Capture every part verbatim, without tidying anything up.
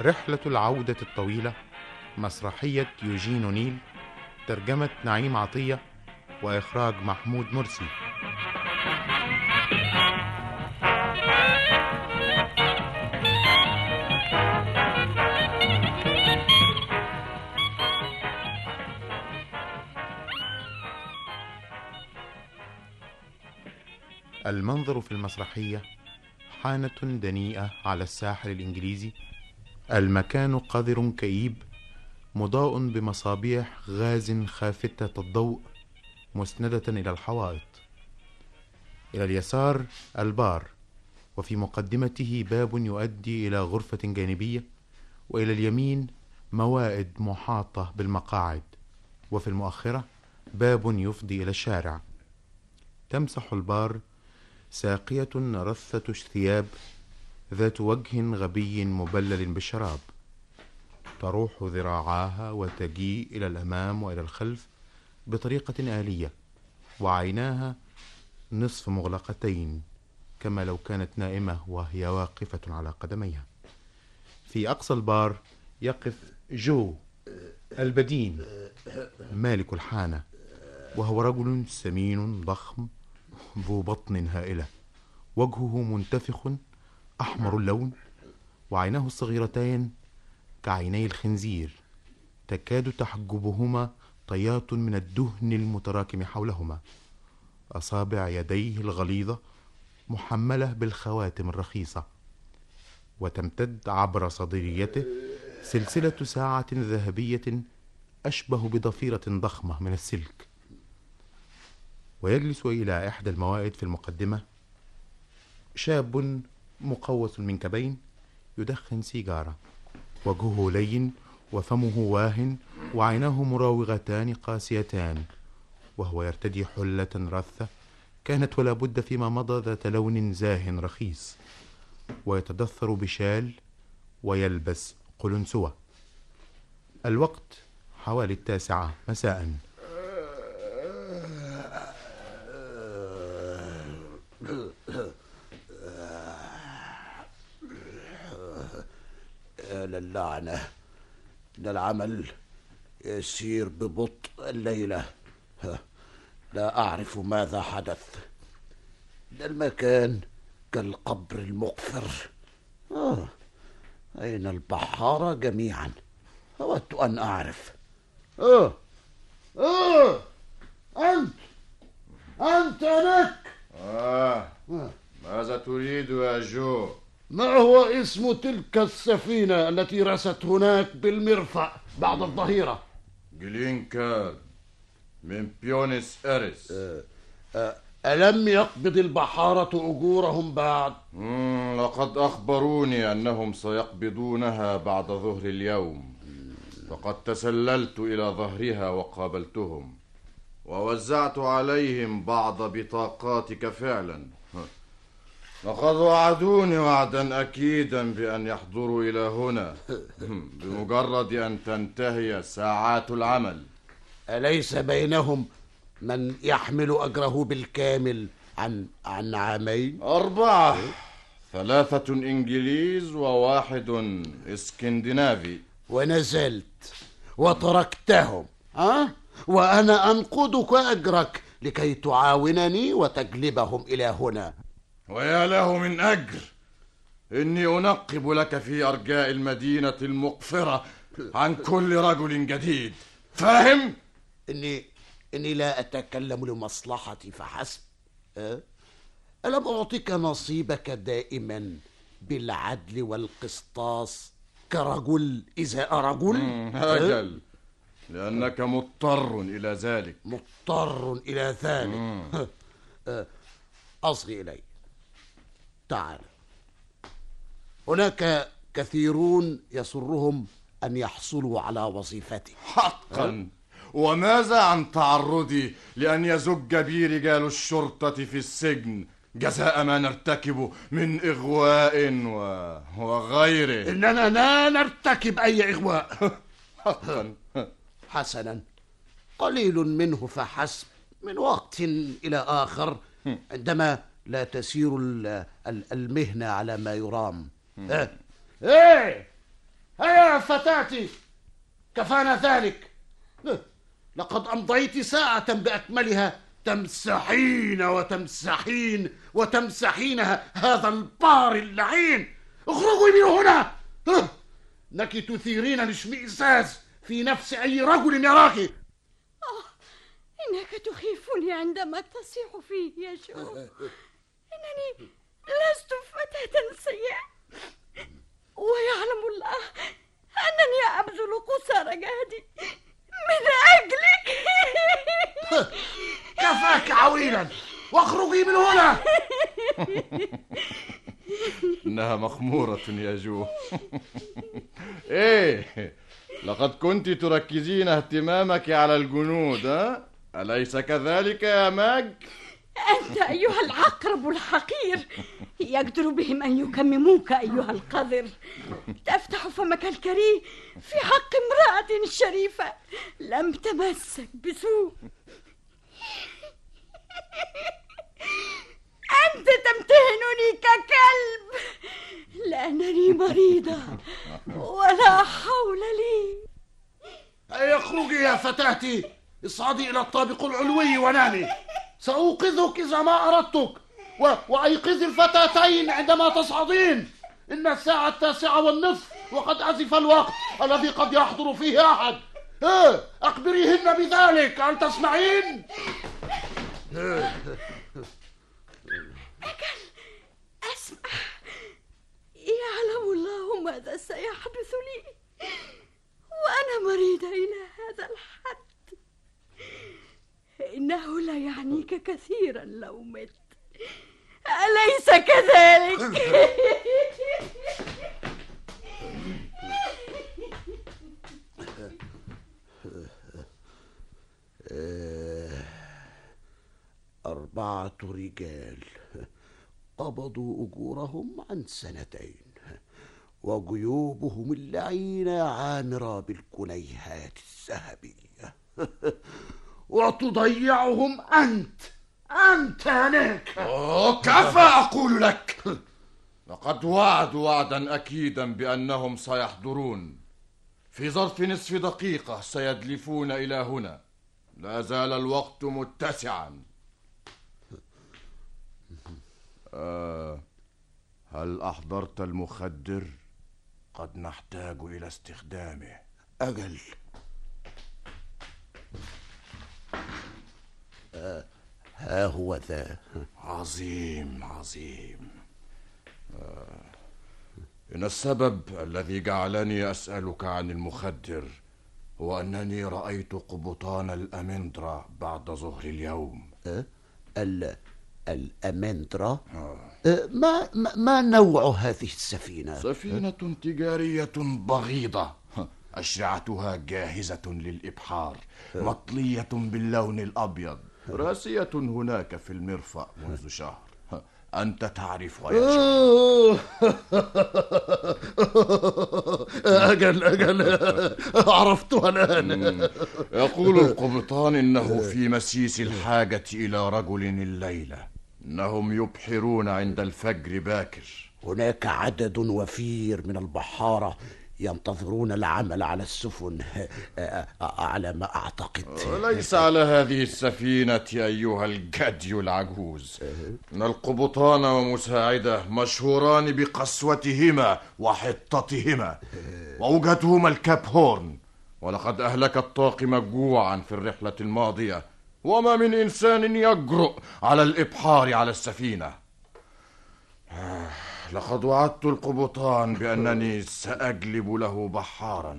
رحلة العودة الطويلة، مسرحية يوجين أونيل، ترجمة نعيم عطية، وإخراج محمود مرسي. المنظر في المسرحية حانة دنيئة على الساحل الإنجليزي. المكان قذر كئيب، مضاء بمصابيح غاز خافتة الضوء مسندة إلى الحوائط. إلى اليسار البار، وفي مقدمته باب يؤدي إلى غرفة جانبية، وإلى اليمين موائد محاطة بالمقاعد، وفي المؤخرة باب يفضي إلى الشارع. تمسح البار ساقية رثة ثياب ذات وجه غبي مبلل بالشراب، تروح ذراعاها وتجيء إلى الأمام وإلى الخلف بطريقة آلية، وعيناها نصف مغلقتين كما لو كانت نائمة وهي واقفة على قدميها. في أقصى البار يقف جو البدين مالك الحانة، وهو رجل سمين ضخم ذو بطن هائلة، وجهه منتفخ أحمر اللون، وعيناه الصغيرتين كعيني الخنزير تكاد تحجبهما طيات من الدهن المتراكم حولهما. أصابع يديه الغليظة محملة بالخواتم الرخيصة، وتمتد عبر صدريته سلسلة ساعة ذهبية أشبه بضفيرة ضخمة من السلك. ويجلس إلى إحدى الموائد في المقدمة شاب مقوس المنكبين يدخن سيجارة، وجهه لين وفمه واهن وعيناه مراوغتان قاسيتان، وهو يرتدي حلة رثة كانت ولا بد فيما مضى ذات لون زاه رخيص، ويتدثر بشال ويلبس قلنسوة. الوقت حوالي التاسعة مساء. يا للعنة، إن العمل يسير ببطء الليلة. لا أعرف ماذا حدث. إن المكان كالقبر المقفر. آه. أين البحارة جميعا؟ أودت أن أعرف. آه. آه. أنت أنت هناك. آه. ماذا تريد يا جو؟ ما هو اسم تلك السفينة التي رست هناك بالمرفأ بعد الظهيرة؟ جلينكال من بيونس إيريس. أه أه ألم يقبض البحارة أجورهم بعد؟ مم لقد أخبروني أنهم سيقبضونها بعد ظهر اليوم، فقد تسللت إلى ظهرها وقابلتهم ووزعت عليهم بعض بطاقاتك فعلا. لقد وعدوني وعدا أكيدا بأن يحضروا إلى هنا بمجرد أن تنتهي ساعات العمل. أليس بينهم من يحمل أجره بالكامل عن عن عامين؟ أربعة، ثلاثة إنجليز وواحد اسكندنافي. ونزلت وتركتهم، أه؟ وأنا أنقضك أجرك لكي تعاونني وتجلبهم إلى هنا. ويا له من أجر، إني أنقب لك في أرجاء المدينة المقفرة عن كل رجل جديد، فاهم؟ إني إني لا أتكلم لمصلحتي فحسب. أه؟ ألم أعطيك نصيبك دائما بالعدل والقسطاس كرجل إذا رجل؟ أجل، لأنك مضطر إلى ذلك. مضطر إلى ذلك. أصغي إلي. تعال. هناك كثيرون يسرهم أن يحصلوا على وظيفتي. حقا. وماذا عن تعرضي لأن يزج بي رجال الشرطة في السجن جزاء ما نرتكب من إغواء و... وغيره؟ إننا لا نرتكب أي إغواء. حقا. حسنا، قليل منه فحسب من وقت إلى آخر عندما لا تسير المهنة على ما يرام. ايه هيا فتاتي، كفانا ذلك. لقد أمضيت ساعة بأكملها تمسحين وتمسحين وتمسحينها هذا البار اللعين. اخرجي من هنا، إنك تثيرين الاشمئزاز في نفس أي رجل يراك. آه، إنك تخيفني عندما تصيح في يا جو. إنني لست فتاة سيئة، ويعلم الله أنني أبذل قصارى جهدي من أجلك. كفاك عويلا واخرجي من هنا. إنها مخمورة يا جو. إيه، لقد كنت تركزين اهتمامك على الجنود، ها؟ أليس كذلك يا ماج؟ أنت أيها العقرب الحقير، يقدر بهم أن يكمموك أيها القذر. تفتح فمك الكريه في حق امرأة شريفة لم تمسك بسوء. أنت تمتهنني ككلب لأنني مريضة ولا حول لي. هيا اخرجي يا فتاتي، اصعدي إلى الطابق العلوي ونامي. سأوقظك إذا ما أردتك، و... وأيقظي الفتاتين عندما تصعدين. إن الساعة التاسعة والنصف وقد أزف الوقت الذي قد يحضر فيه أحد. إيه، أخبريهن بذلك، هل تسمعين؟ أجل أسمع. يعلم الله ماذا سيحدث لي وأنا مريضة إلى هذا الحد. إنه لا يعنيك كثيرا لو مت، أليس كذلك؟ أربعة رجال قبضوا أجورهم عن سنتين، وجيوبهم اللعينة عامرة بالكنيهات الذهبية. وتضيعهم أنت أنت هناك. أوه، كفى أقول لك. لقد وعدوا وعدا أكيدا بأنهم سيحضرون. في ظرف نصف دقيقة سيدلفون إلى هنا. لا زال الوقت متسعا. آه، هل أحضرت المخدر؟ قد نحتاج إلى استخدامه. أجل. آه، ها هو ذا. عظيم عظيم. آه، إن السبب الذي جعلني أسألك عن المخدر هو أنني رأيت قبطان الأمندرا بعد ظهر اليوم. أه؟ ال الأمندرا؟ آه. أه ما, ما ما نوع هذه السفينة؟ سفينة تجارية بغيضة، أشرعتها جاهزة للإبحار، أه؟ مطلية باللون الأبيض، راسية هناك في المرفأ منذ شهر. أنت تعرف يا شيخ. أجل أجل عرفتها الآن. يقول القبطان إنه في مسيس الحاجة إلى رجل الليلة. إنهم يبحرون عند الفجر باكر. هناك عدد وفير من البحارة ينتظرون العمل على السفن على ما أعتقد. ليس على هذه السفينة أيها الجدي العجوز. إن القبطان ومساعده مشهوران بقسوتهما وحطتهما، ووجهتهما الكاب هورن، ولقد أهلك الطاقم جوعا في الرحلة الماضية، وما من إنسان يجرؤ على الإبحار على السفينة. لقد وعدت القبطان بأنني سأجلب له بحارا،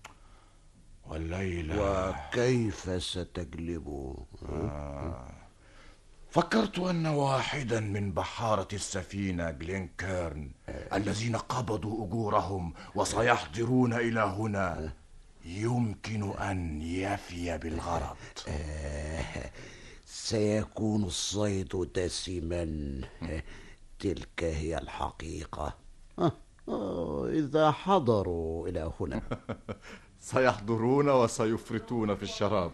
والليلة وكيف ستجلبه؟ آه. فكرت أن واحدا من بحارة السفينة جلينكيرن آه. الذين قبضوا أجورهم وسيحضرون إلى هنا يمكن أن يفي بالغرض. آه. سيكون الصيد دسما. تلك هي الحقيقة. آه. آه. إذا حضروا إلى هنا سيحضرون وسيفرطون في الشراب.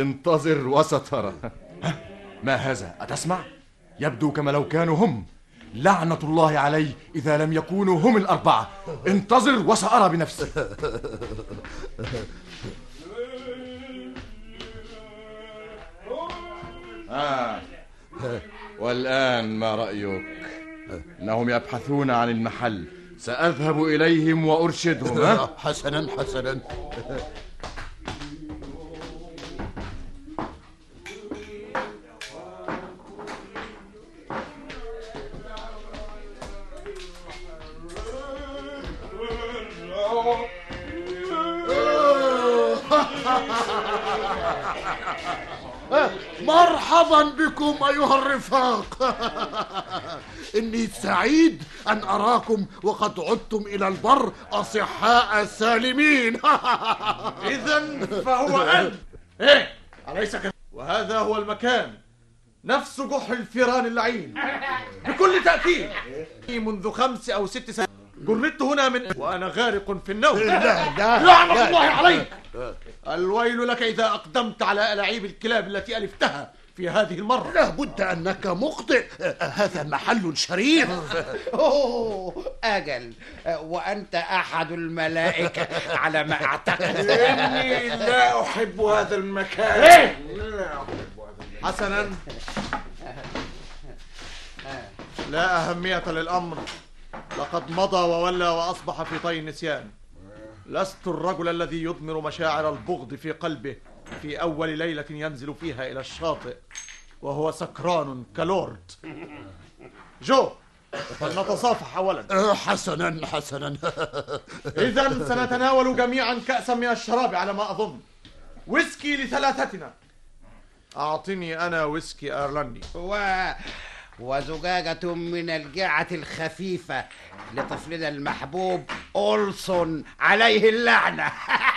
انتظر وسترى. ما هذا؟ أتسمع؟ يبدو كما لو كانوا هم. لعنة الله علي إذا لم يكونوا هم الأربعة. انتظر وسأرى بنفسي. آه. والآن ما رأيك؟ إنهم يبحثون عن المحل، سأذهب إليهم وأرشدهم. ها؟ حسنا حسنا. مرحبا بكم أيها الرفاق. إني سعيد أن أراكم وقد عدتم إلى البر أصحاء سالمين. إذن فهو أنت. إيه أليس كذلك؟ وهذا هو المكان، نفس جحر الفيران اللعين بكل تأكيد. منذ خمس أو ست سنوات جردت هنا من وأنا غارق في النوم. لا لا لعنة الله عليك. الويل لك إذا أقدمت على ألاعيب الكلاب التي ألفتها في هذه المرة. لا بد أنك مخطئ، هذا محل شريف. أوه أجل، وأنت أحد الملائكة على ما أعتقد. إني لا أحب هذا المكان. إيه؟ لا أحب هذا. حسنا، لا أهمية للأمر، لقد مضى وولى وأصبح في طي النسيان. لست الرجل الذي يضمر مشاعر البغض في قلبه في أول ليلة ينزل فيها إلى الشاطئ وهو سكران كلورد. جو، فلنتصافح أولا. حسنا حسنا. إذن سنتناول جميعا كأسا من الشراب على ما أظن. ويسكي لثلاثتنا. أعطني أنا ويسكي أيرلندي. و... وزجاجة من الجعة الخفيفة لطفلنا المحبوب أولسون عليه اللعنة.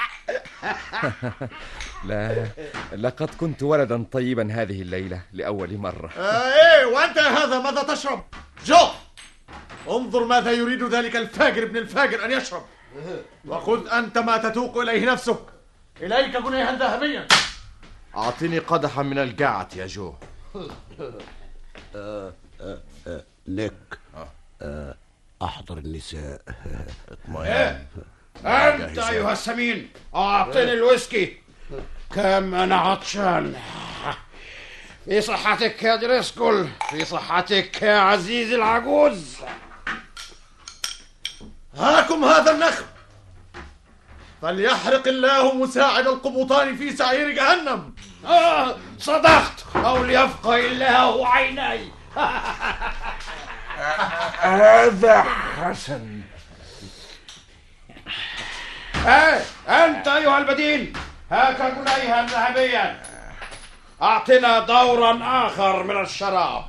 لا، لقد كنت ولدا طيبا هذه الليلة لأول مرة. آه إيه، وأنت هذا ماذا تشرب؟ جو، انظر ماذا يريد ذلك الفاجر ابن الفاجر أن يشرب، وخذ أنت ما تتوق إليه نفسك. إليك جنيها ذهبيا. أعطني قدحا من الجعة يا جو. آه آه آه نيك، آه أحضر النساء. اطمئن. أنت أيها السمين أعطني الويسكي، كم أنا عطشان. في صحتك يا دريسكول، في صحتك يا عزيز العجوز. هاكم هذا النخل، فليحرق الله مساعد القبطان في سعير جهنم. آه صدقت، أو ليبقى الله عيني. هذا حسن. ايه أنت أيها البدين، هاك جنيها ذهبيا. أعطنا دورا آخر من الشراب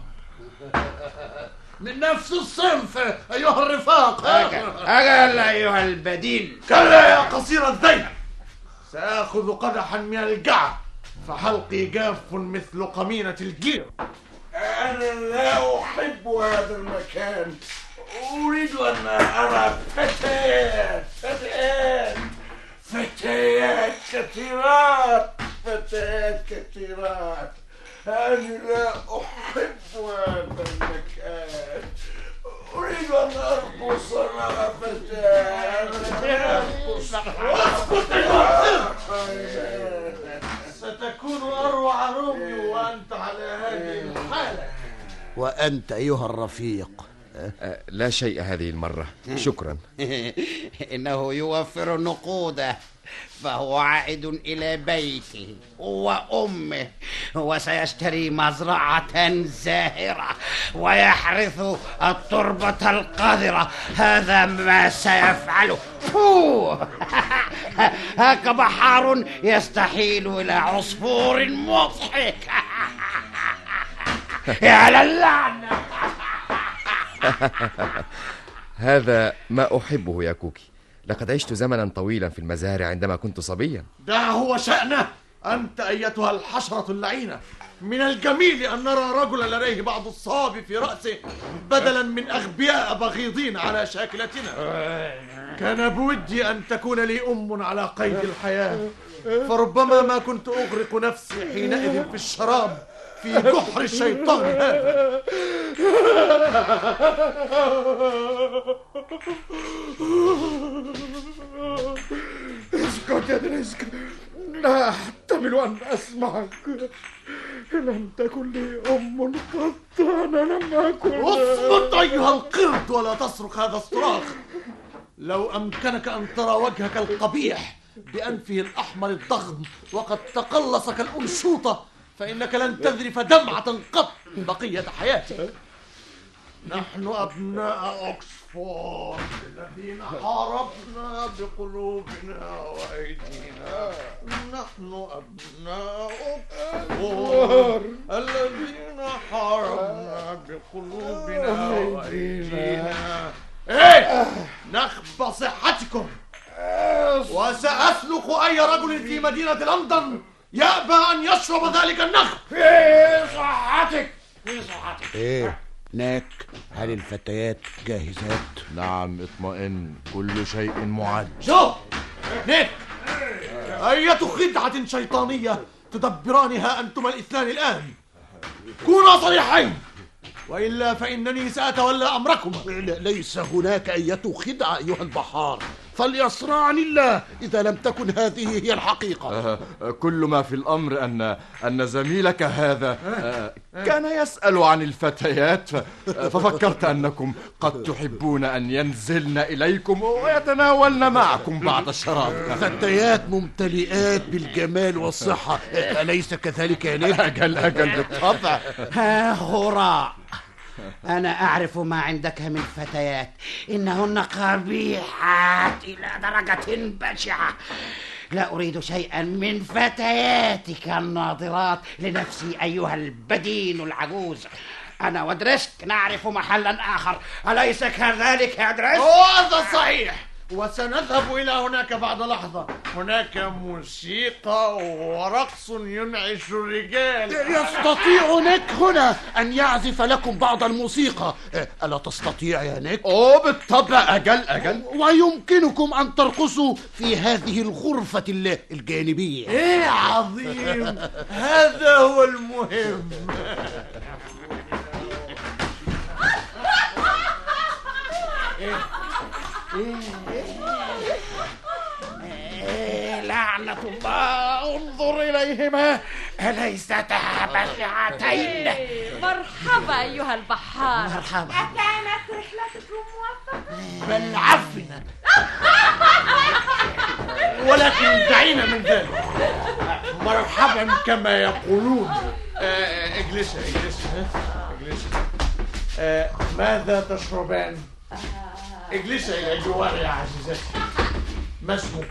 من نفس الصنف أيها الرفاق. أجل أجل أيها البدين. كلا يا قصير الذيل، سآخذ قدحا من الجعة فحلقي جاف مثل قمينة الجير. أنا لا أحب هذا المكان، أريد أن أرى فتيات فتيات فتيات كثيرات فتيات كثيرات. أنا لا أحب هذا المكان، أريد أن أرقص مع فتيات. ستكون أروع روميو وأنت على هذه الحالة. وأنت أيها الرفيق. أه لا شيء هذه المرة، شكرا. إنه يوفر نقوده، فهو عائد إلى بيته وأمه، وسيشتري مزرعة زاهرة ويحرث التربة القذرة. هذا ما سيفعله. فوه. هاك بحار يستحيل إلى عصفور مضحك. يا للعنة. هذا ما أحبه يا كوكي. لقد عشت زمنا طويلا في المزارع عندما كنت صبيا. ده هو شأنه. أنت أيتها الحشرة اللعينة، من الجميل أن نرى رجلا لديه بعض الصواب في رأسه بدلا من أغبياء بغيضين على شاكلتنا. كان بودي أن تكون لي أم على قيد الحياة، فربما ما كنت أغرق نفسي حينئذ في الشراب في جحر الشيطان هذا. اسكت يا دريسك، لا أحتمل أن أسمعك. لم تكن لي أم قط، أنا لم أكن. اصمت أيها القرد ولا تصرخ هذا الصراخ. لو أمكنك أن ترى وجهك القبيح بأنفه الأحمر الضخم وقد تقلص كالأنشوطة فإنك لن تذرف دمعة قط بقية حياتك. نحن أبناء أكسفورد الذين حاربنا بقلوبنا وأيدينا. نحن أبناء أكسفورد الذين حاربنا بقلوبنا وأيدينا. إيه؟ نخب صحتكم، وسأسلخ أي رجل في مدينة لندن يأبى أن يشرب ذلك النخب. في صحتك، في صحتك. ايه ناك، هل الفتيات جاهزات؟ نعم، اطمئن، كل شيء معد. شوف نيك، أية خدعة شيطانية تدبرانها أنتما الاثنان الآن. كونا صريحين، وإلا فإنني سأتولى أمركما. ليس هناك أية خدعة أيها البحار، فليصرعني الله إذا لم تكن هذه هي الحقيقة. آه، كل ما في الأمر أن أن زميلك هذا آه، كان يسأل عن الفتيات، ففكرت أنكم قد تحبون أن ينزلن إليكم ويتناولن معكم بعض الشراب. فتيات ممتلئات بالجمال والصحة، أليس كذلك يا نيك؟ أجل أجل بالطبع. ها هراء، أنا أعرف ما عندك من فتيات، إنهن قبيحات إلى درجة بشعة. لا أريد شيئا من فتياتك الناظرات لنفسي أيها البدين العجوز. أنا ودريسك نعرف محلا آخر، أليس كذلك يا دريسك؟ هذا صحيح، وسنذهب إلى هناك بعد لحظة. هناك موسيقى ورقص ينعش الرجال. يستطيع نيك هنا أن يعزف لكم بعض الموسيقى، ألا تستطيع يا نيك؟ أوه بالطبع، أجل أجل. ويمكنكم أن ترقصوا في هذه الغرفة الجانبية. إيه عظيم، هذا هو المهم. إيه لعنة الله، انظر إليهما، أليستا بشعتين؟ مرحبا أيها البحار. مرحبا. أكانت رحلتكم موفقة؟ بل عفنا، ولكن دعينا من ذلك. مرحبا كما يقولون. آه، اجلسي اجلسي اجلسي. آه، ماذا تشربان؟ اجلسي إلى جواري يا عزيزتي. ما اسمه؟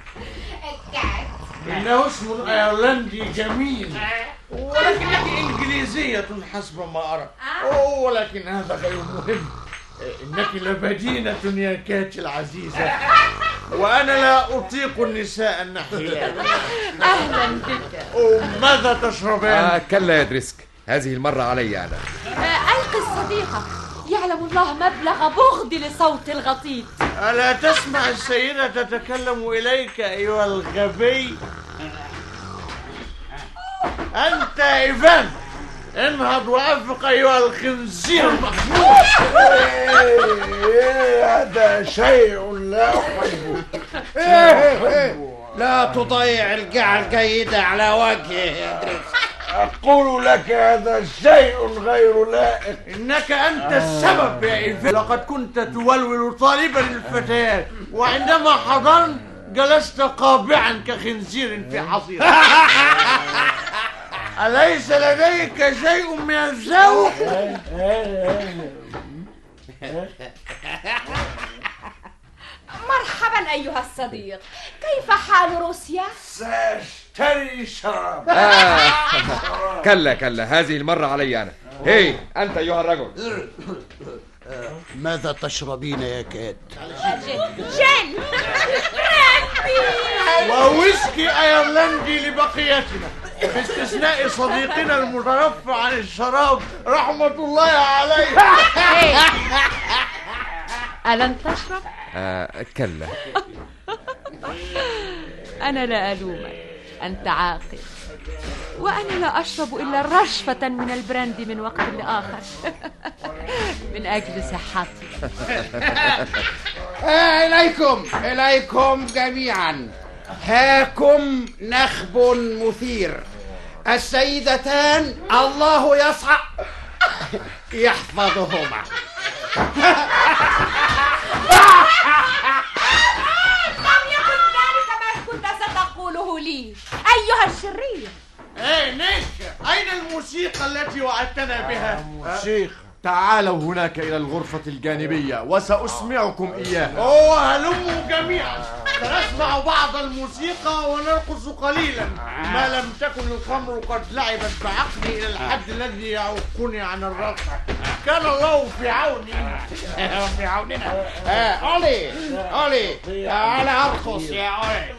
إنه اسم أيرلندي جميل، ولكنك إنجليزية حسب ما أرى. أوه، ولكن هذا غير مهم. إنك لبدينة يا كاتي العزيزة، وأنا لا أطيق النساء النحيلات. أهلا بك. ماذا تشربان؟ آه كلا يا دريسك، هذه المرة علي أنا. ألقي الصديقة، يعلم الله مبلغ بغضي لصوت الغطيط. ألا تسمع السيدة تتكلم إليك أيها الغبي؟ أنت إيفان، انهض وأفق أيها الخنزير المخنوق. هذا شيء لا أحبه. لا تضيع القاعة الجيدة على وجهه يا دريس. أقول لك هذا شيء غير لائق. إنك أنت السبب يا إيفان. لقد كنت تولول طالبا الفتيات، وعندما حضرت جلست قابعا كخنزير في حصيرة. أليس لديك شيء من الذوق؟ مرحبا أيها الصديق، كيف حال روسيا؟ سأشتري شراب. آه كلا كلا، هذه المرة علي أنا. هي أنت أيها الرجل، ماذا تشربين يا كات؟ جن وويسكي أيرلندي لبقيتنا، باستثناء صديقنا المترفع عن الشراب رحمة الله عليه. ألن تشرب؟ آه كلا. أنا لا ألومك، أنت عاقل. وأنا لا أشرب إلا رشفة من البراندي من وقت لآخر من أجل صحتي. إليكم إليكم جميعا، هاكم نخب مثير. السيدتان الله يصحى يحفظهما. لم يكن ذلك ما كنت ستقوله لي أيها الشرير. ايه نيك، أين الموسيقى التي وعدتنا بها؟ شيخ، تعالوا هناك إلى الغرفة الجانبية وسأسمعكم إياها. أوه، هلموا جميعا سنسمع بعض الموسيقى ونرقص قليلا، ما لم تكن الخمر قد لعبت بعقلي إلى الحد الذي يعوقني عن الرقص. كان الله في عوني. في عوننا. أولي أولي، أنا أرقص يا أولي.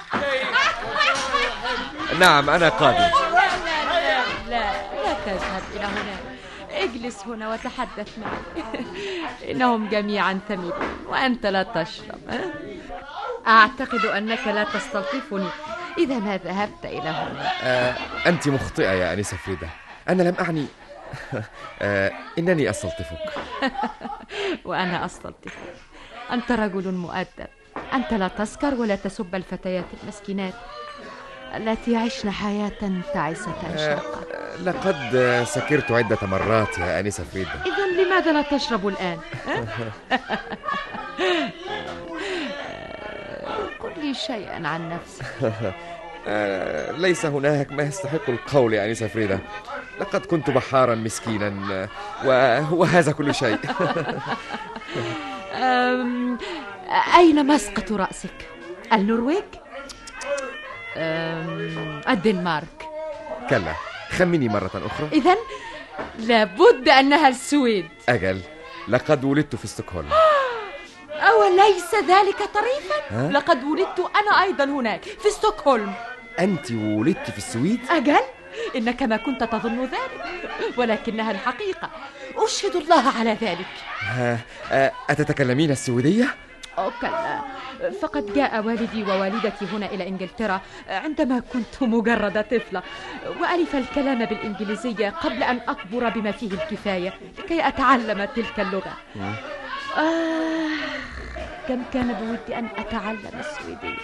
نعم أنا قادم. لا لا لا لا تذهب إلى هناك، اجلس هنا وتحدث معي. إنهم جميعا ثمينون وأنت لا تشرب. أعتقد أنك لا تستلطفني إذا ما ذهبت إلى هنا. آه، أنت مخطئة يا أنسة فريدة، أنا لم أعني. آه، إنني أستلطفك. وأنا أستلطفك. أنت رجل مؤدب، أنت لا تسكر ولا تسب الفتيات المسكينات التي يعيشن حياة تعيسة شاقة. آه، لقد سكرت عدة مرات يا أنسة فريدة. إذن لماذا لا تشرب الآن؟ قل لي شيئا عن نفسك. آه، ليس هناك ما يستحق القول يا أنسة فريدة. لقد كنت بحارا مسكينا وهذا كل شيء. أين مسقط رأسك؟ النرويج؟ الدنمارك؟ كلا، خمني مرة أخرى. إذن لابد أنها السويد. أجل، لقد ولدت في ستوكهولم. أوليس ذلك طريفا؟ ها؟ لقد ولدت أنا أيضا هناك في ستوكهولم. أنت ولدت في السويد؟ أجل، إنك ما كنت تظن ذلك، ولكنها الحقيقة، أشهد الله على ذلك. ها، أتتكلمين السويدية؟ أو كلا، فقد جاء والدي ووالدتي هنا إلى إنجلترا عندما كنت مجرد طفلة، وألف الكلام بالإنجليزية قبل أن أكبر بما فيه الكفاية لكي أتعلم تلك اللغة. آه، كم كان بودي أن أتعلم السويدية.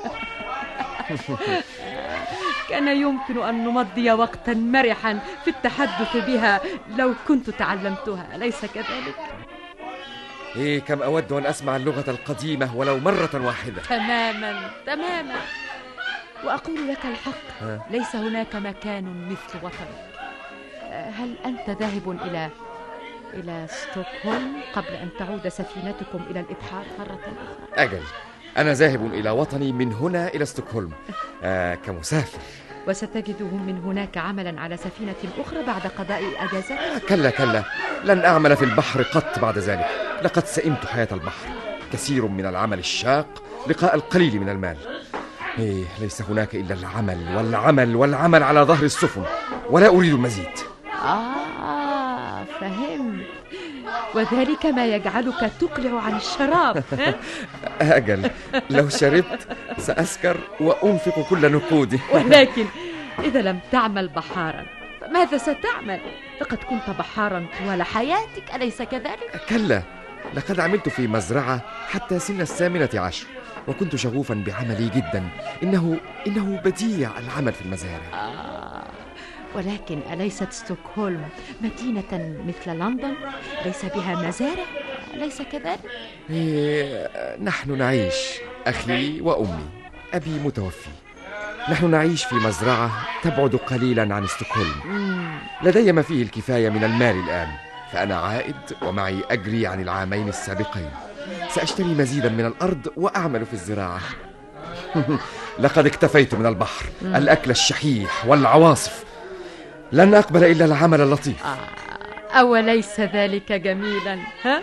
كان يمكن أن نمضي وقتا مرحا في التحدث بها لو كنت تعلمتها، أليس كذلك؟ إيه، كم أود أن أسمع اللغة القديمة ولو مرة واحدة. تماما تماما، وأقول لك الحق، ها؟ ليس هناك مكان مثل وطنك. هل أنت ذاهب إلى إلى ستوكهولم قبل أن تعود سفينتكم إلى الإبحار مرة أخرى؟ أجل، أنا ذاهب إلى وطني من هنا إلى ستوكهولم آه كمسافر. وستجدهم من هناك عملا على سفينة أخرى بعد قضاء أجازة؟ آه كلا كلا، لن أعمل في البحر قط بعد ذلك. لقد سئمت حياة البحر، كثير من العمل الشاق لقاء القليل من المال. إيه، ليس هناك إلا العمل والعمل والعمل على ظهر السفن، ولا أريد المزيد. آه، فهمت. وذلك ما يجعلك تقلع عن الشراب. أجل، لو شربت سأسكر وأنفق كل نقودي. ولكن إذا لم تعمل بحارا فماذا ستعمل؟ لقد كنت بحارا طوال حياتك، أليس كذلك؟ كلا، لقد عملت في مزرعة حتى سن الثامنة عشر، وكنت شغوفا بعملي جدا. إنه إنه بديع العمل في المزارع. آه، ولكن أليست ستوكهولم مدينة مثل لندن؟ ليس بها مزارع، أليس كذلك؟ إيه، نحن نعيش، أخي وأمي. أبي متوفي. نحن نعيش في مزرعة تبعد قليلا عن ستوكهولم. لدي ما فيه الكفاية من المال الآن، فأنا عائد ومعي أجري عن العامين السابقين. سأشتري مزيدا من الأرض وأعمل في الزراعة. لقد اكتفيت من البحر، الأكل الشحيح والعواصف. لن أقبل إلا العمل اللطيف. آه، أوليس ذلك جميلا؟ ها؟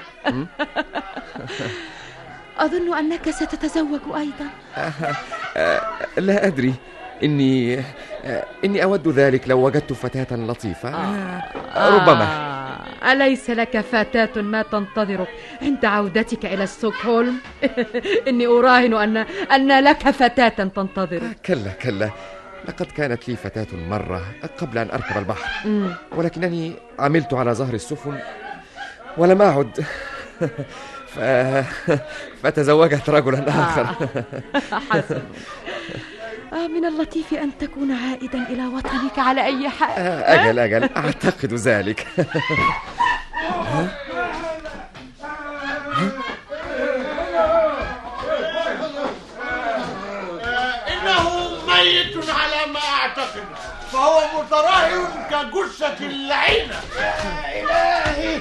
أظن أنك ستتزوج أيضا. آه آه لا أدري، إني آه إني أود ذلك لو وجدت فتاة لطيفة. آه آه ربما. آه، أليس لك فتاة ما تنتظرك عند عودتك إلى ستوكهولم؟ إني أراهن أن أن لك فتاة تنتظرك. آه كلا كلا، لقد كانت لي فتاة مرة قبل أن أركب البحر، ولكنني عملت على ظهر السفن ولم أعد. ف... فتزوجت رجلا آخر. حسن. آه من اللطيف أن تكون عائدا إلى وطنك على أي حال. أجل أجل أعتقد ذلك. إنه ميت على ما أعتقد، فهو متراهن كجثة اللعينة. إلهي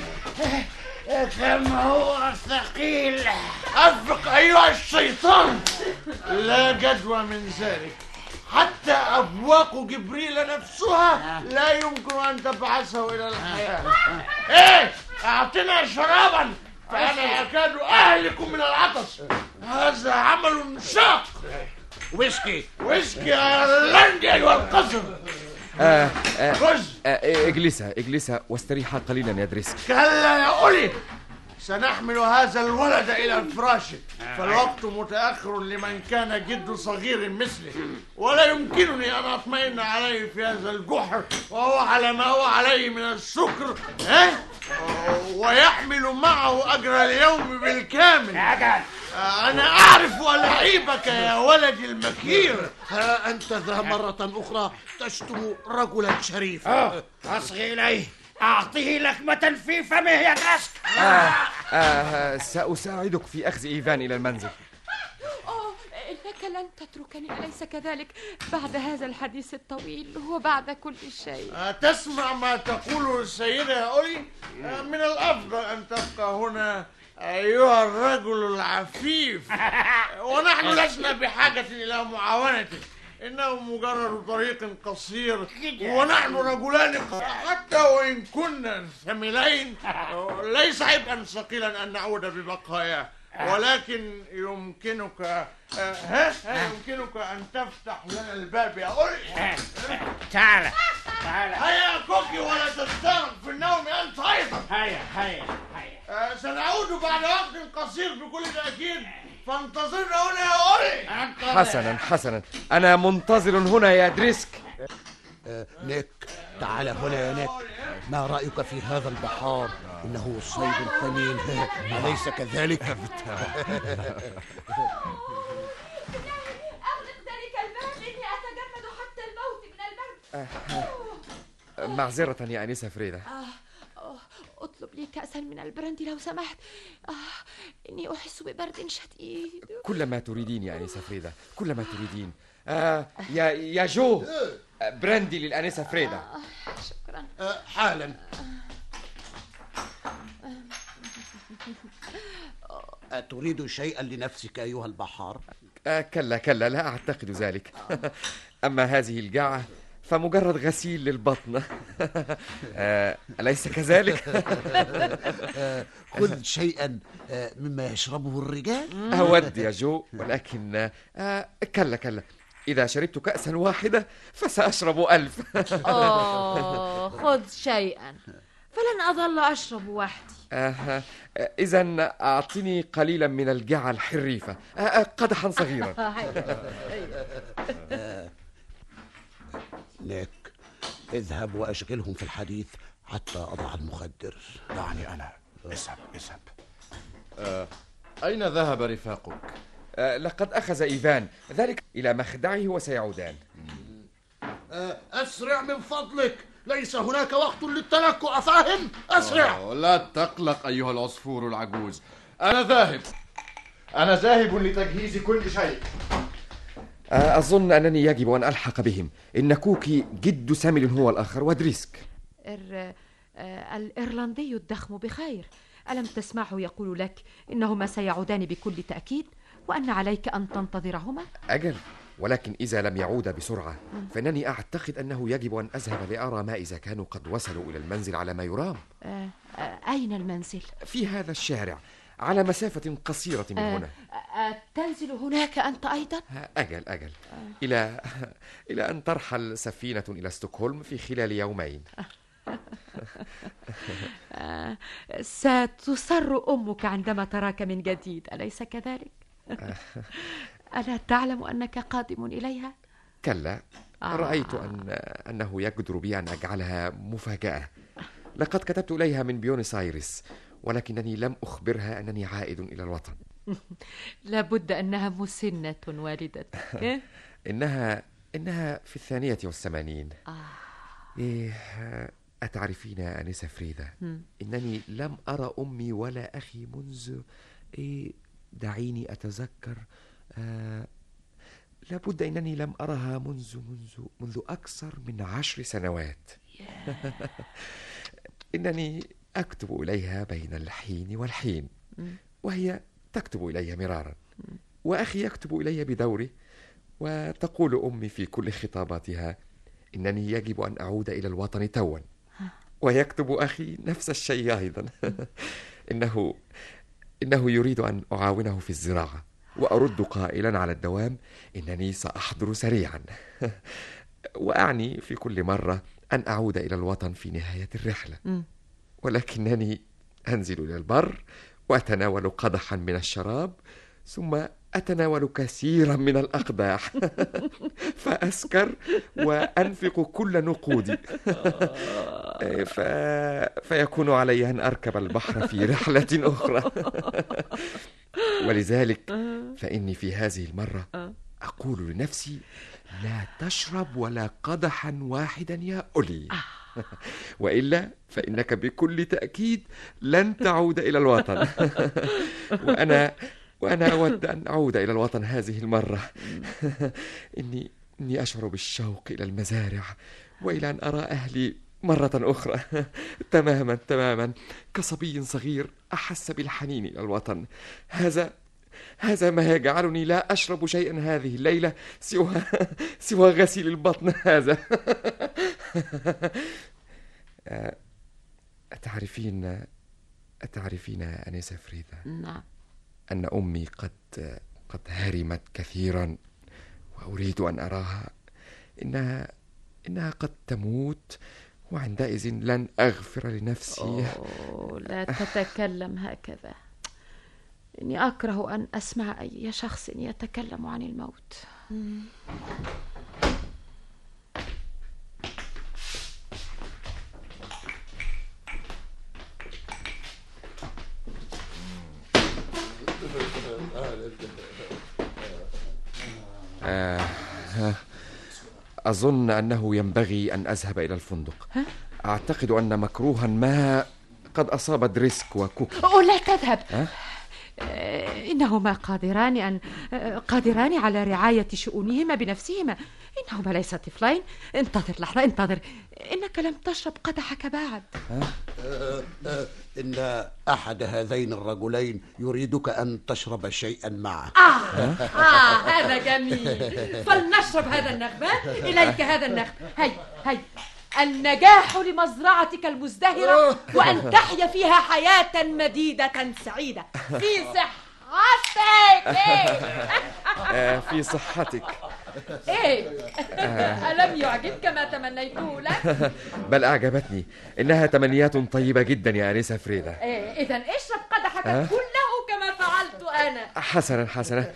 كم هو ثقيل. أفق أيها الشيطان، لا جدوى من ذلك. حتى أبواق جبريل نفسها لا يمكن أن تبعثه إلى الحياة. إيه، أعطنا شرابا فأنا أكاد أهلك من العطش. هذا عمل شاق. ويسكي ويسكي أيرلندي أيها القصر. آه آه آه اجلسا اجلسا واستريحا قليلا يا دريسك. كلا يا أولي، سنحمل هذا الولد إلى فراشه، فالوقت متأخر لمن كان جد صغير مثله، ولا يمكنني أن أطمئن عليه في هذا الجحر وهو على ما هو عليه من السكر، ها؟ ويحمل معه أجر اليوم بالكامل. أنا أعرف ألعيبك يا ولدي المكير. ها أنت ذا مرة أخرى تشتم رجلا شريفا. أصغي إليه، أعطيه لكمة في فمه يا دريسك. آه آه سأساعدك في أخذ إيفان إلى المنزل. أوه إنك لن تتركني أليس كذلك بعد هذا الحديث الطويل وبعد كل شيء؟ تسمع ما تقوله السيدة يا أولي؟ من الأفضل أن تبقى هنا أيها الرجل العفيف، ونحن لسنا بحاجة إلى معاونتك. إنه مجرد طريق قصير، ونحن رجلان حتى وإن كنا ثملين ليس عبئا ثقيلا أن نعود ببقاياه، ولكن يمكنك ها ها يمكنك أن تفتح لنا الباب يا أولي. تعال تعال. هيا كوكي ولا تستغرق في النوم أنت أيضا. هيا هيا هيا. سنعود بعد وقت قصير بكل تأكيد، فانتظرنا هنا يا أولي. حسنا حسنا، أنا منتظر هنا يا دريسك. آه نيك، تعال هنا يا نيك. ما رأيك في هذا البحار؟ إنه صيد ثمين، أليس كذلك؟ أغلق ذلك الباب، إني أتجمد حتى الموت من البرد. معذرة يا أنسة فريدة. اطلب لي كأسا من البراندي لو سمحت. آه إني أحس ببرد شديد. كل ما تريدين يا أنسة فريدة، كل ما تريدين. آه يا يا جو، براندي للأنسة فريدة. آه شكرا. آه حالا. أتريد شيئا لنفسك أيها البحار؟ آه كلا كلا، لا أعتقد ذلك. أما هذه الجعة فمجرد غسيل للبطن. آه، أليس كذلك؟ خذ شيئا مما يشربه الرجال. أود يا جو، ولكن آه، كلا كلا، إذا شربت كأسا واحدة فسأشرب ألف. أوه، خذ شيئا فلن أظل أشرب وحدي. آه، إذن أعطني قليلا من الجعة الحريفة، آه، قدحا صغيرا. نيك، اذهب وأشغلهم في الحديث حتى أضع المخدر. دعني أنا. اذهب اذهب. آه، أين ذهب رفاقك؟ آه، لقد أخذ إيفان ذلك إلى مخدعه وسيعودان. آه، أسرع من فضلك، ليس هناك وقت للتلكؤ، أفهم؟ أسرع. آه، لا تقلق أيها العصفور العجوز، أنا ذاهب أنا ذاهب لتجهيز كل شيء. أظن أنني يجب أن ألحق بهم. إن كوكي جد سامل هو الآخر ودريسك. الر... الإيرلندي الضخم بخير، ألم تسمعه يقول لك إنهما سيعودان بكل تأكيد وأن عليك أن تنتظرهما؟ أجل، ولكن إذا لم يعودا بسرعة فإنني أعتقد أنه يجب أن أذهب لأرى ما إذا كانوا قد وصلوا إلى المنزل على ما يرام. آه، آه، أين المنزل؟ في هذا الشارع على مسافة قصيرة من آه، هنا. آه، تنزل هناك أنت أيضا؟ أجل أجل آه. إلى إلى أن ترحل سفينة إلى ستوكهولم في خلال يومين. آه، ستسر أمك عندما تراك من جديد، أليس كذلك؟ ألا تعلم أنك قادم إليها؟ كلا، آه. رأيت أن أنه يقدر بي أن أجعلها مفاجأة. لقد كتبت إليها من بيونس آيرس، ولكنني لم أخبرها أنني عائد إلى الوطن. لابد أنها مسنة والدتك. إنها إنها في الثانية والثمانين. آه. إيه، أتعرفين يا أنسة فريدة، إنني لم أرى أمي ولا أخي منذ إيه دعيني أتذكر. آه لابد إنني لم أرها منذ منذ منذ أكثر من عشر سنوات. إنني أكتب إليها بين الحين والحين، وهي تكتب إلي مرارا، وأخي يكتب إلي بدوره. وتقول أمي في كل خطاباتها إنني يجب أن أعود إلى الوطن توا، ويكتب أخي نفس الشيء أيضا. إنه إنه يريد أن أعاونه في الزراعة، وأرد قائلا على الدوام إنني سأحضر سريعا. وأعني في كل مرة أن أعود إلى الوطن في نهاية الرحلة، ولكنني أنزل إلى البر وأتناول قدحا من الشراب، ثم أتناول كثيرا من الأقداح، فأسكر وأنفق كل نقودي. ف... فيكون علي أن أركب البحر في رحلة أخرى. ولذلك فإني في هذه المرة أقول لنفسي لا تشرب ولا قدحا واحدا يا أولي، وإلا فإنك بكل تأكيد لن تعود إلى الوطن. وأنا وأنا أود أن أعود إلى الوطن هذه المرة. إني إني أشعر بالشوق إلى المزارع وإلى أن أرى أهلي مرة أخرى. تماما تماما كصبي صغير أحس بالحنين إلى الوطن. هذا هذا ما يجعلني لا أشرب شيئا هذه الليلة سوى سوى غسيل البطن هذا. أتعرفين أتعرفين يا أنسة فريدة؟ نعم. أن أمي قد قد هرمت كثيرا، وأريد أن أراها. إنها إنها قد تموت، وعندئذ لن أغفر لنفسي. أوه، لا تتكلم هكذا. إني أكره أن أسمع أي شخص يتكلم عن الموت. آه أظن أنه ينبغي أن أذهب إلى الفندق. أعتقد أن مكروها ما قد أصاب دريسك وكوكي. أو لا تذهب. أه؟ إنهما قادران أن قادران على رعاية شؤونهما بنفسهما. إنهما ليس طفلين. انتظر لحظة، انتظر. إنك لم تشرب قدحك بعد. أه؟ أه إن أحد هذين الرجلين يريدك أن تشرب شيئا معه. آه, آه هذا جميل. فلنشرب هذا النخبة. إليك هذا النخبة. هي هي النجاح لمزرعتك المزدهرة، وأن تحيا فيها حياة مديدة سعيدة في صحتك. آه في صحتك. إيه ألم يعجبك ما تمنيته لك؟ بل أعجبتني. إنها تمنيات طيبة جدا يا أنسة فريدة. إيه إذن اشرب قدحك أه؟ كله كما فعلت أنا. حسنا حسنا.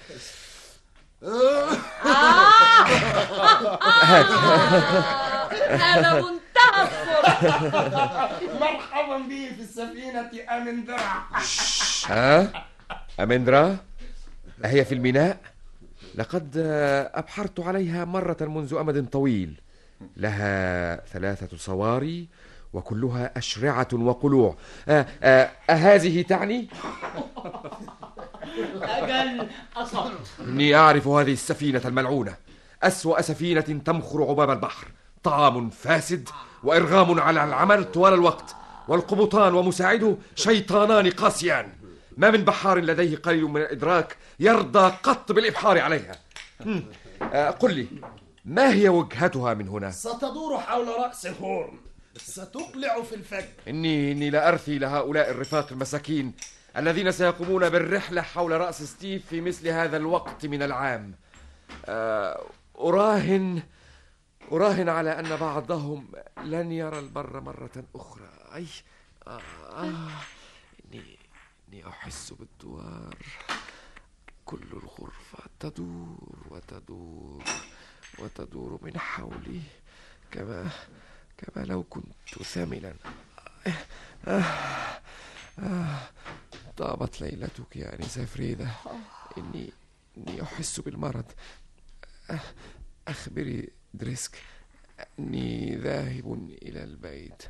هذا منتهى السرعة. مرحبا بي في السفينة أمندرا. ها أمندرا؟ أهي في الميناء؟ لقد أبحرت عليها مرة منذ أمد طويل. لها ثلاثة صواري وكلها أشرعة وقلوع. أه أه أهذه تعني؟ أجل أصبت. إني أعرف هذه السفينة الملعونة، أسوأ سفينة تمخر عباب البحر. طعام فاسد وإرغام على العمل طوال الوقت، والقبطان ومساعده شيطانان قاسيان. ما من بحار لديه قليل من الإدراك يرضى قط بالإبحار عليها. آه قل لي، ما هي وجهتها من هنا؟ ستدور حول رأس هورن، ستقلع في الفجر. إني إني لا أرثي لهؤلاء الرفاق المساكين الذين سيقومون بالرحلة حول رأس ستيف في مثل هذا الوقت من العام. آه أراهن أراهن على أن بعضهم لن يرى البر مرة أخرى. أي آه آه إني إني أحس بالدوار. كل الغرفة تدور وتدور وتدور من حولي كما كما لو كنت ثامنا. آه آه طابت ليلتك يا أنسة فريدة. إني إني أحس بالمرض. آه أخبري دريسك أني ذاهب إلى البيت.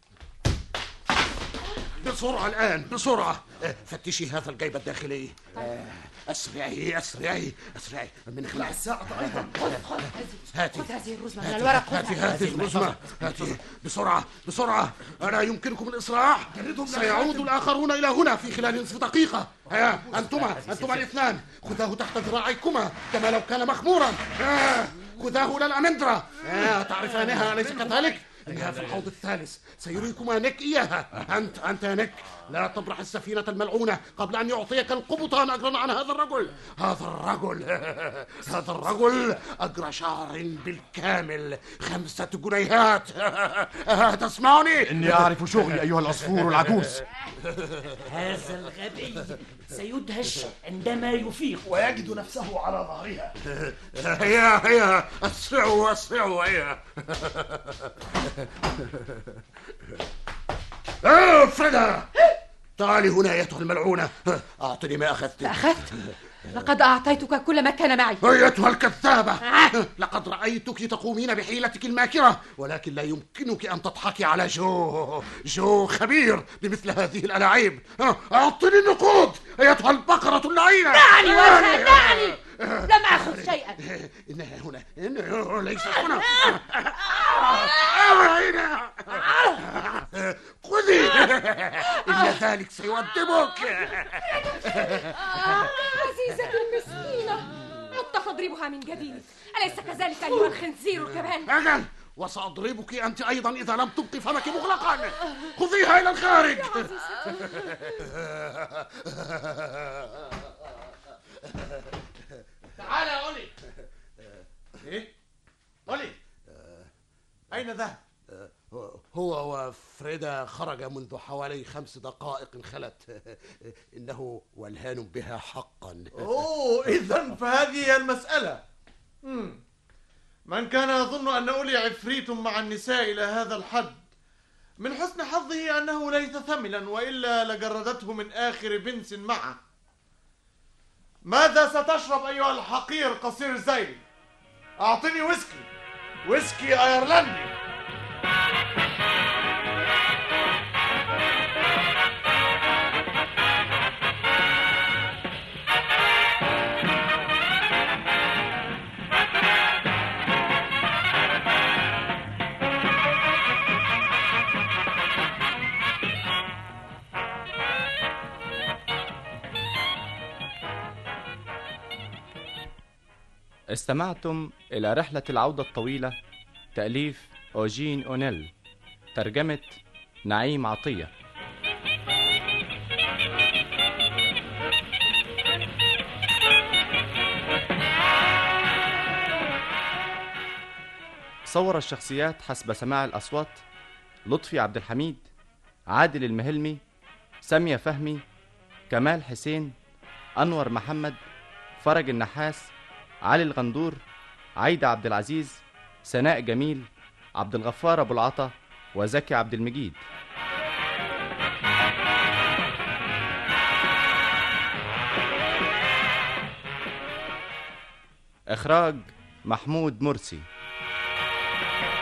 بسرعة الآن، بسرعة. فتشي هذا الجيب الداخلي. أسرعي أسرعي أسرعي من خلال الساعة أيضا. هاتي هذه الرزمة من الورق. هاتي هذه الرزمة. هاتي بسرعة بسرعة. ألا يمكنكم الإسراع؟ سيعود الآخرون إلى هنا في خلال نصف دقيقة. ها أنتما أنتما الاثنان خذاه تحت ذراعيكما كما لو كان مخمورا. خذاه إلى الأمندرة. تعرفانها أليس كذلك؟ إنها في الحوض الثالث. سيريكما نيك إياها. أنت أنت يا نيك لا تبرح السفينة الملعونة قبل أن يعطيك القبطان أجرا عن هذا الرجل. هذا الرجل هذا الرجل أجر شهر بالكامل خمسة جنيهات. تسمعني؟ إني أعرف شغلي أيها العصفور العجوز. هذا الغبي سيدهش عندما يفيق ويجد نفسه على ظهرها. هيا هيا أسرعوا أسرعوا هيا. آه فريدا تعالي هنا أيتها الملعونة. أعطني ما أخذت. أخذت؟ لقد أعطيتك كل ما كان معي. أيتها الكذابة. لقد رأيتك تقومين بحيلتك الماكرة ولكن لا يمكنك أن تضحكي على جو. جو خبير بمثل هذه الألاعيب. أعطني النقود أيتها البقرة اللعينة. دعني وجهك دعني. لم أخذ شيئا. إنها هنا. إنها ليست هنا. خذي. إن ذلك سيؤدبك. عزيزتي المسكينة عدت تضربها من جديد أليس كذلك أيها الخنزير الجبان؟ أجل وسأضربك أنت أيضا إذا لم تبقي فمك مغلقا. خذيها إلى الخارج. تعال يا أولي. إيه؟ أولي أين ذهب؟ هو وفريدا خرج منذ حوالي خمس دقائق خلت. إنه ولهان بها حقا. أوه إذن فهذه هي المسألة. مم. من كان يظن أن أولي عفريت مع النساء إلى هذا الحد من حسن حظه أنه ليس ثملا وإلا لجردته من آخر بنس معه. ماذا ستشرب أيها الحقير قصير الزيل؟ أعطني ويسكي ويسكي أيرلندي. استمعتم إلى رحلة العودة الطويلة، تأليف أوجين أونيل، ترجمة نعيم عطية. صور الشخصيات حسب سماع الأصوات: لطفي عبد الحميد، عادل المهلمي، سامية فهمي، كمال حسين، أنور محمد، فرج النحاس، علي الغندور، عايدة عبد العزيز، سناء جميل، عبد الغفار أبو العطا، وزكي عبد المجيد. إخراج محمود مرسي.